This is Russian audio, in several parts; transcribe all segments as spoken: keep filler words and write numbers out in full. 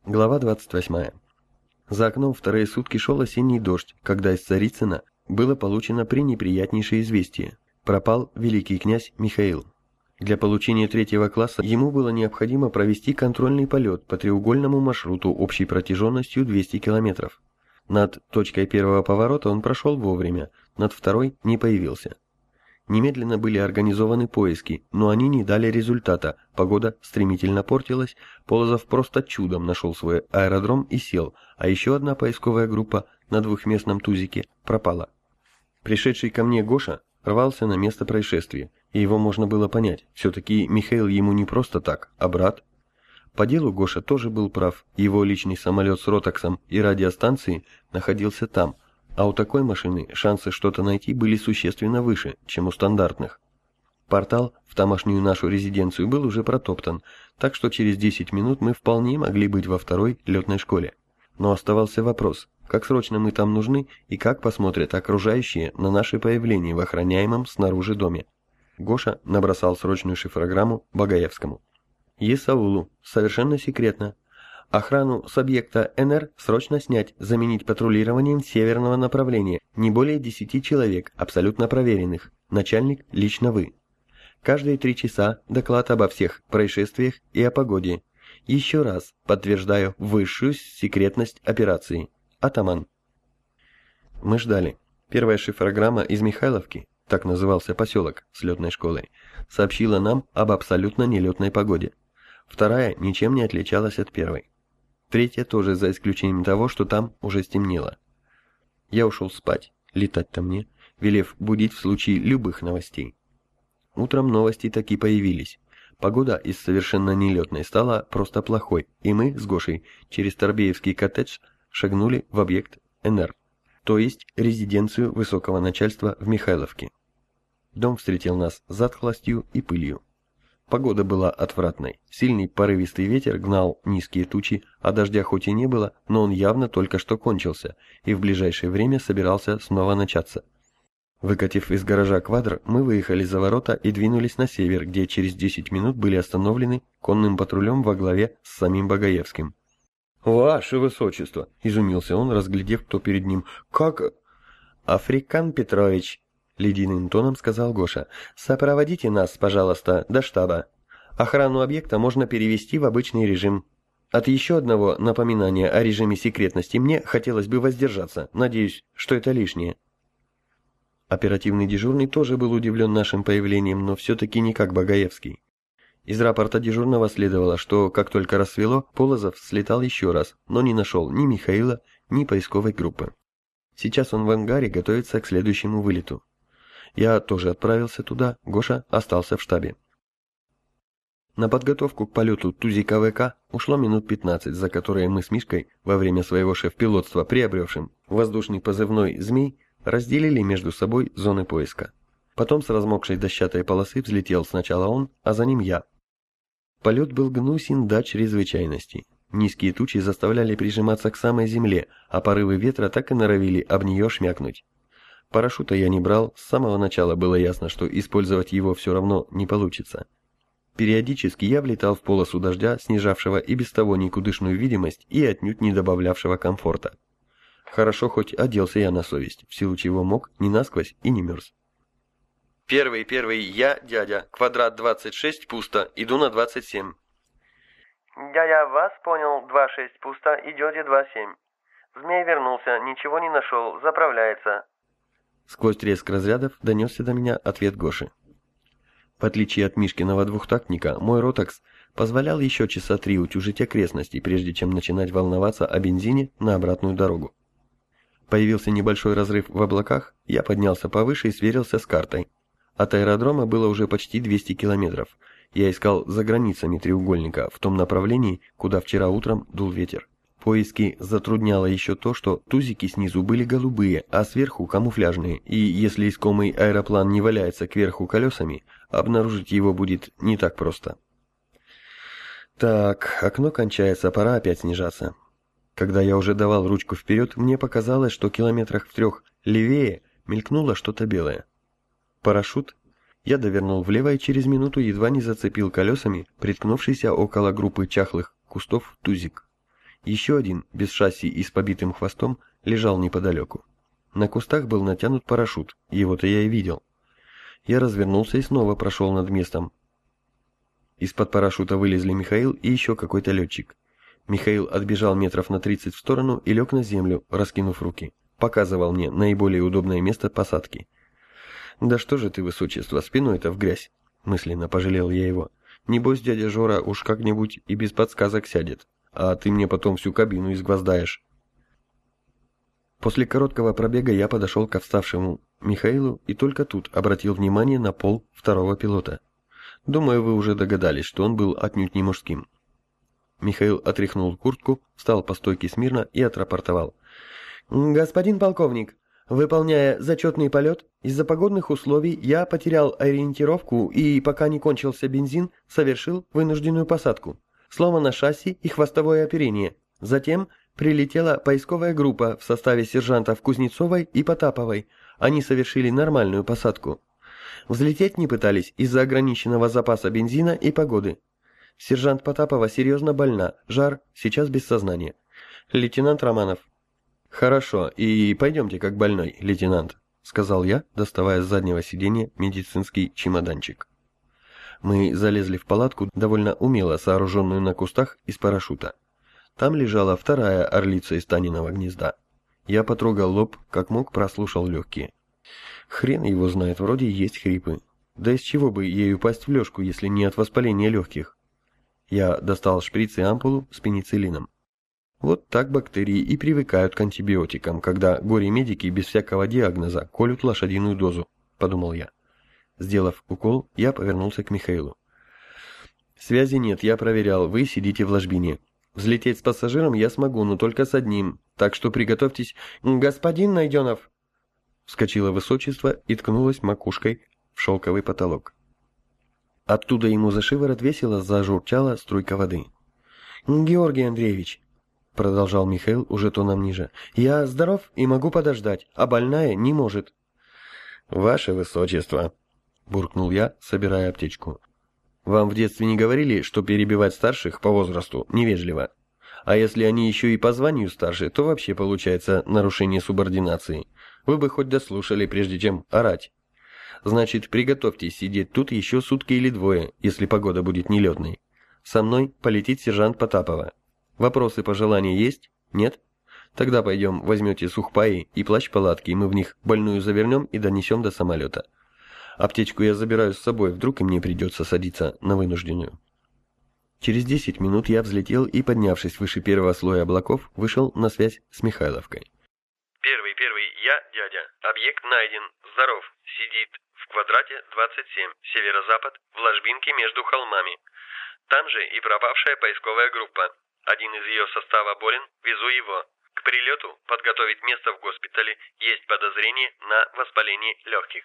Глава двадцать восьмая. За окном вторые сутки шел осенний дождь, когда из Царицына было получено пренеприятнейшее известие. Пропал великий князь Михаил. Для получения третьего класса ему было необходимо провести контрольный полет по треугольному маршруту общей протяженностью двести километров. Над точкой первого поворота он прошел вовремя, над второй не появился. Немедленно были организованы поиски, но они не дали результата, погода стремительно портилась, Полозов просто чудом нашел свой аэродром и сел, а еще одна поисковая группа на двухместном тузике пропала. Пришедший ко мне Гоша рвался на место происшествия, и его можно было понять, все-таки Михаил ему не просто так, а брат. По делу Гоша тоже был прав, его личный самолет с ротоксом и радиостанцией находился там, а у такой машины шансы что-то найти были существенно выше, чем у стандартных. Портал в тамошнюю нашу резиденцию был уже протоптан, так что через десять минут мы вполне могли быть во второй летной школе. Но оставался вопрос, как срочно мы там нужны и как посмотрят окружающие на наше появление в охраняемом снаружи доме. Гоша набросал срочную шифрограмму Багаевскому. Есаулу, совершенно секретно. Охрану с объекта эн эр срочно снять, заменить патрулированием северного направления, не более десяти человек, абсолютно проверенных. Начальник лично вы. Каждые три часа доклад обо всех происшествиях и о погоде. Еще раз подтверждаю высшую секретность операции. Атаман. Мы ждали. Первая шифрограмма из Михайловки, так назывался поселок с летной школой, сообщила нам об абсолютно нелетной погоде. Вторая ничем не отличалась от первой. Третья тоже, за исключением того, что там уже стемнело. Я ушел спать, летать-то мне, велев будить в случае любых новостей. Утром новости таки появились. Погода из совершенно нелетной стала просто плохой, и мы с Гошей через Торбеевский коттедж шагнули в объект эн эр, то есть резиденцию высокого начальства в Михайловке. Дом встретил нас затхлостью и пылью. Погода была отвратной. Сильный порывистый ветер гнал низкие тучи, а дождя хоть и не было, но он явно только что кончился и в ближайшее время собирался снова начаться. Выкатив из гаража квадр, мы выехали за ворота и двинулись на север, где через десять минут были остановлены конным патрулем во главе с самим Багаевским. «Ваше высочество!» – изумился он, разглядев, кто перед ним. «Как...» «Африкан Петрович!» — ледяным тоном сказал Гоша. «Сопроводите нас, пожалуйста, до штаба. Охрану объекта можно перевести в обычный режим. От еще одного напоминания о режиме секретности мне хотелось бы воздержаться. Надеюсь, что это лишнее». Оперативный дежурный тоже был удивлен нашим появлением, но все-таки не как Багаевский. Из рапорта дежурного следовало, что, как только рассвело, Полозов слетал еще раз, но не нашел ни Михаила, ни поисковой группы. Сейчас он в ангаре готовится к следующему вылету. Я тоже отправился туда, Гоша остался в штабе. На подготовку к полету Тузика ВК ушло минут пятнадцать, за которые мы с Мишкой во время своего шеф-пилотства, приобревшим воздушный позывной «Змей», разделили между собой зоны поиска. Потом с размокшей дощатой полосы взлетел сначала он, а за ним я. Полет был гнусен до чрезвычайности. Низкие тучи заставляли прижиматься к самой земле, а порывы ветра так и норовили об нее шмякнуть. Парашюта я не брал, с самого начала было ясно, что использовать его все равно не получится. Периодически я влетал в полосу дождя, снижавшего и без того никудышную видимость и отнюдь не добавлявшего комфорта. Хорошо хоть оделся я на совесть, в силу чего мог не насквозь и не мерз. «Первый, первый, я, дядя, квадрат двадцать шесть, пусто, иду на двадцать семь». «Дядя, вас понял, два шесть, пусто, идете два семь. Змей вернулся, ничего не нашел, заправляется». Сквозь треск разрядов донесся до меня ответ Гоши. В отличие от Мишкиного двухтактника, мой ротокс позволял еще часа три утюжить окрестности, прежде чем начинать волноваться о бензине на обратную дорогу. Появился небольшой разрыв в облаках, я поднялся повыше и сверился с картой. От аэродрома было уже почти двести километров. Я искал за границами треугольника, в том направлении, куда вчера утром дул ветер. Поиски затрудняло еще то, что тузики снизу были голубые, а сверху камуфляжные, и если искомый аэроплан не валяется кверху колесами, обнаружить его будет не так просто. Так, окно кончается, пора опять снижаться. Когда я уже давал ручку вперед, мне показалось, что километрах в трех левее мелькнуло что-то белое. Парашют. Я довернул влево и через минуту едва не зацепил колесами приткнувшийся около группы чахлых кустов тузик. Еще один, без шасси и с побитым хвостом, лежал неподалеку. На кустах был натянут парашют, его-то я и видел. Я развернулся и снова прошел над местом. Из-под парашюта вылезли Михаил и еще какой-то летчик. Михаил отбежал метров на тридцать в сторону и лег на землю, раскинув руки. Показывал мне наиболее удобное место посадки. «Да что же ты, высочество, спиной-то в грязь?» Мысленно пожалел я его. «Небось, дядя Жора уж как-нибудь и без подсказок сядет, а ты мне потом всю кабину изгвоздаешь». После короткого пробега я подошел к вставшему Михаилу и только тут обратил внимание на пол второго пилота. Думаю, вы уже догадались, что он был отнюдь не мужским. Михаил отряхнул куртку, встал по стойке смирно и отрапортовал. «Господин полковник, выполняя зачетный полет, из-за погодных условий я потерял ориентировку и, пока не кончился бензин, совершил вынужденную посадку. Сломано шасси и хвостовое оперение. Затем прилетела поисковая группа в составе сержантов Кузнецовой и Потаповой. Они совершили нормальную посадку. Взлететь не пытались из-за ограниченного запаса бензина и погоды. Сержант Потапова серьезно больна, жар, сейчас без сознания. Лейтенант Романов». «Хорошо, и пойдемте как больной, лейтенант», — сказал я, доставая с заднего сиденья медицинский чемоданчик. Мы залезли в палатку, довольно умело сооруженную на кустах из парашюта. Там лежала вторая орлица из Таниного гнезда. Я потрогал лоб, как мог прослушал легкие. Хрен его знает, вроде есть хрипы. Да из чего бы ей упасть в лёжку, если не от воспаления легких? Я достал шприц и ампулу с пенициллином. Вот так бактерии и привыкают к антибиотикам, когда горе-медики без всякого диагноза колют лошадиную дозу, подумал я. Сделав укол, я повернулся к Михаилу. «Связи нет, я проверял, вы сидите в ложбине. Взлететь с пассажиром я смогу, но только с одним, так что приготовьтесь». «Господин Найденов!» Вскочило высочество и ткнулось макушкой в шелковый потолок. Оттуда ему за шиворот весело зажурчала струйка воды. «Георгий Андреевич!» — продолжал Михаил уже тоном ниже. «Я здоров и могу подождать, а больная не может». «Ваше высочество», — буркнул я, собирая аптечку. «Вам в детстве не говорили, что перебивать старших по возрасту невежливо? А если они еще и по званию старше, то вообще получается нарушение субординации. Вы бы хоть дослушали, прежде чем орать. Значит, приготовьтесь сидеть тут еще сутки или двое, если погода будет нелетной. Со мной полетит сержант Потапова. Вопросы, пожелания есть? Нет? Тогда пойдем, возьмете сухпаи и плащ-палатки, и мы в них больную завернем и донесем до самолета. Аптечку я забираю с собой, вдруг и мне придется садиться на вынужденную». Через десять минут я взлетел и, поднявшись выше первого слоя облаков, вышел на связь с Михайловкой. «Первый, первый, я, дядя. Объект найден. Здоров. Сидит в квадрате двадцать семь, северо-запад, в ложбинке между холмами. Там же и пропавшая поисковая группа. Один из ее состава болен, везу его. К прилету подготовить место в госпитале. Есть подозрение на воспаление легких».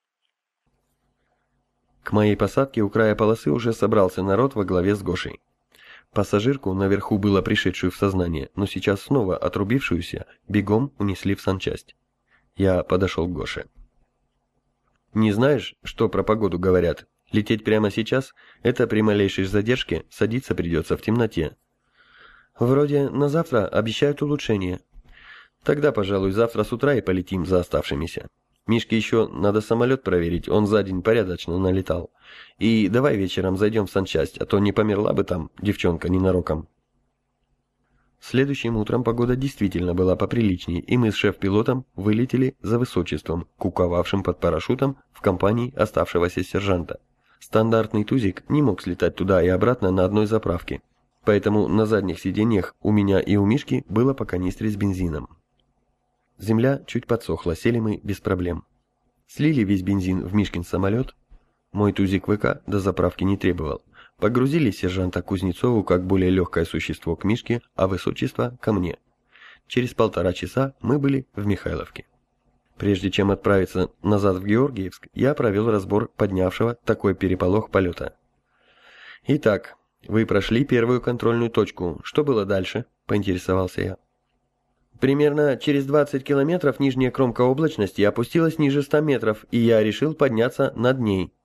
К моей посадке у края полосы уже собрался народ во главе с Гошей. Пассажирку, наверху было пришедшую в сознание, но сейчас снова отрубившуюся, бегом унесли в санчасть. Я подошел к Гоше. «Не знаешь, что про погоду говорят? Лететь прямо сейчас – это при малейшей задержке садиться придется в темноте». «Вроде на завтра обещают улучшение». «Тогда, пожалуй, завтра с утра и полетим за оставшимися. Мишке еще надо самолет проверить, он за день порядочно налетал. И давай вечером зайдем в санчасть, а то не померла бы там девчонка ненароком». Следующим утром погода действительно была поприличнее, и мы с шеф-пилотом вылетели за высочеством, куковавшим под парашютом в компании оставшегося сержанта. Стандартный тузик не мог слетать туда и обратно на одной заправке, поэтому на задних сиденьях у меня и у Мишки было по канистре с бензином. Земля чуть подсохла, сели мы без проблем. Слили весь бензин в Мишкин самолет. Мой тузик ВК до заправки не требовал. Погрузили сержанта Кузнецову как более легкое существо к Мишке, а высочество ко мне. Через полтора часа мы были в Михайловке. Прежде чем отправиться назад в Георгиевск, я провел разбор поднявшего такой переполох полета. «Итак, вы прошли первую контрольную точку. Что было дальше?» – поинтересовался я. «Примерно через двадцать километров нижняя кромка облачности опустилась ниже ста метров, и я решил подняться над ней».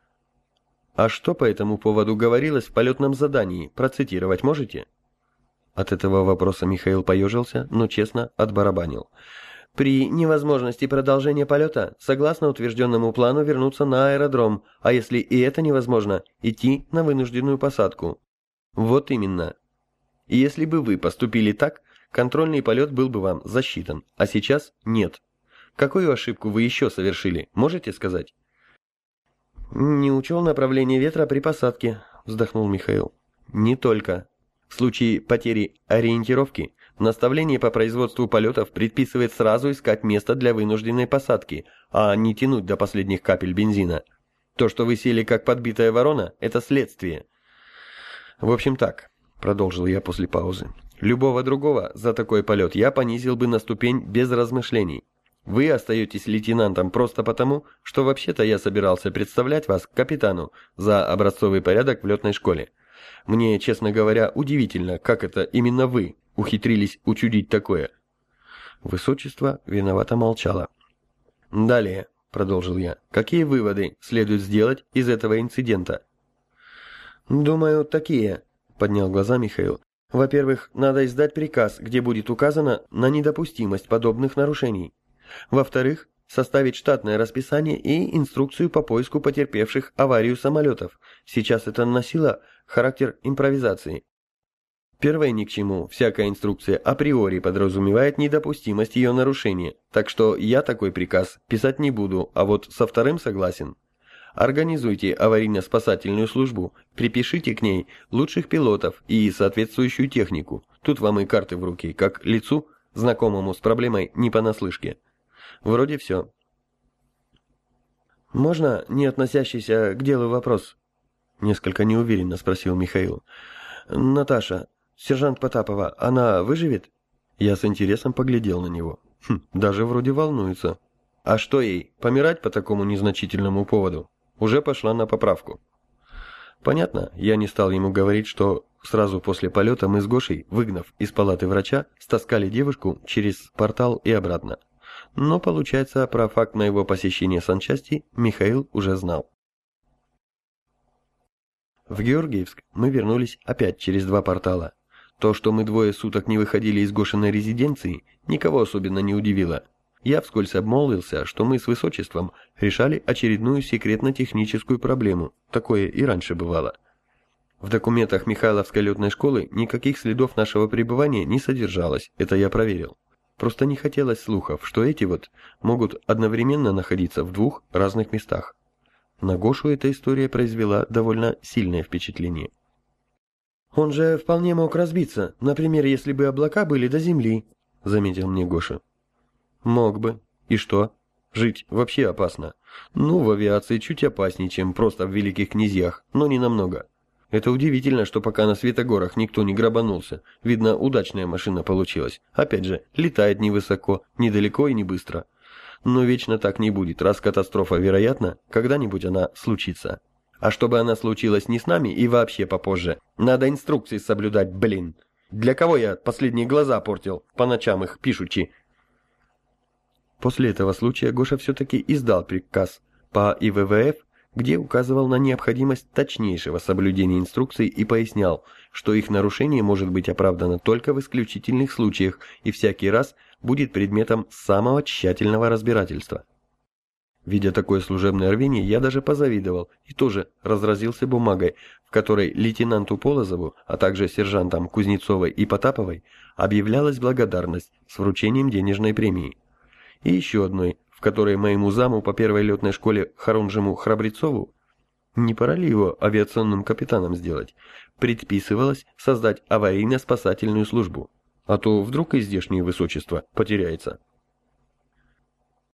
«А что по этому поводу говорилось в полетном задании? Процитировать можете?» От этого вопроса Михаил поежился, но честно отбарабанил. При невозможности продолжения полета, согласно утвержденному плану, вернуться на аэродром, а если и это невозможно, идти на вынужденную посадку. Вот именно. И если бы вы поступили так, контрольный полет был бы вам засчитан, а сейчас нет. Какую ошибку вы еще совершили, можете сказать? Не учел направление ветра при посадке, вздохнул Михаил. Не только. В случае потери ориентировки, наставление по производству полетов предписывает сразу искать место для вынужденной посадки, а не тянуть до последних капель бензина. То, что вы сели как подбитая ворона, это следствие. В общем так, продолжил я после паузы. Любого другого за такой полет я понизил бы на ступень без размышлений. Вы остаетесь лейтенантом просто потому, что вообще-то я собирался представлять вас к капитану за образцовый порядок в летной школе. Мне, честно говоря, удивительно, как это именно вы ухитрились учудить такое. Высочество виновато молчало. Далее, продолжил я, какие выводы следует сделать из этого инцидента? Думаю, такие, поднял глаза Михаил. Во-первых, надо издать приказ, где будет указано на недопустимость подобных нарушений. Во-вторых, составить штатное расписание и инструкцию по поиску потерпевших аварию самолетов. Сейчас это носило характер импровизации. Первое ни к чему, всякая инструкция априори подразумевает недопустимость ее нарушения, так что я такой приказ писать не буду, а вот со вторым согласен. Организуйте аварийно-спасательную службу, припишите к ней лучших пилотов и соответствующую технику. Тут вам и карты в руки, как лицу, знакомому с проблемой не понаслышке. Вроде все. «Можно не относящийся к делу вопрос?» Несколько неуверенно спросил Михаил. «Наташа, сержант Потапова, она выживет?» Я с интересом поглядел на него. Хм, даже вроде волнуется. «А что ей, помирать по такому незначительному поводу?» Уже пошла на поправку. Понятно, я не стал ему говорить, что сразу после полета мы с Гошей, выгнав из палаты врача, стаскали девушку через портал и обратно. Но, получается, про факт моего посещения санчасти Михаил уже знал. В Георгиевск мы вернулись опять через два портала. То, что мы двое суток не выходили из Гошиной резиденции, никого особенно не удивило. Я вскользь обмолвился, что мы с Высочеством решали очередную секретно-техническую проблему. Такое и раньше бывало. В документах Михайловской летной школы никаких следов нашего пребывания не содержалось, это я проверил. Просто не хотелось слухов, что эти вот могут одновременно находиться в двух разных местах. На Гошу эта история произвела довольно сильное впечатление. «Он же вполне мог разбиться, например, если бы облака были до земли», — заметил мне Гоша. «Мог бы. И что? Жить вообще опасно. Ну, в авиации чуть опаснее, чем просто в Великих Князьях, но не намного. Это удивительно, что пока на Светогорах никто не грабанулся. Видно, удачная машина получилась. Опять же, летает невысоко, недалеко и не быстро. Но вечно так не будет, раз катастрофа вероятна, когда-нибудь она случится. А чтобы она случилась не с нами и вообще попозже, надо инструкции соблюдать, блин. Для кого я последние глаза портил, по ночам их пишучи?» После этого случая Гоша все-таки издал приказ по И В В Ф, где указывал на необходимость точнейшего соблюдения инструкций и пояснял, что их нарушение может быть оправдано только в исключительных случаях и всякий раз будет предметом самого тщательного разбирательства. Видя такое служебное рвение, я даже позавидовал и тоже разразился бумагой, в которой лейтенанту Полозову, а также сержантам Кузнецовой и Потаповой объявлялась благодарность с вручением денежной премии. И еще одной, в которой моему заму по первой летной школе Харунжему Храбрецову, не пора ли его авиационным капитаном сделать, предписывалось создать аварийно-спасательную службу, а то вдруг и здешнее высочество потеряется.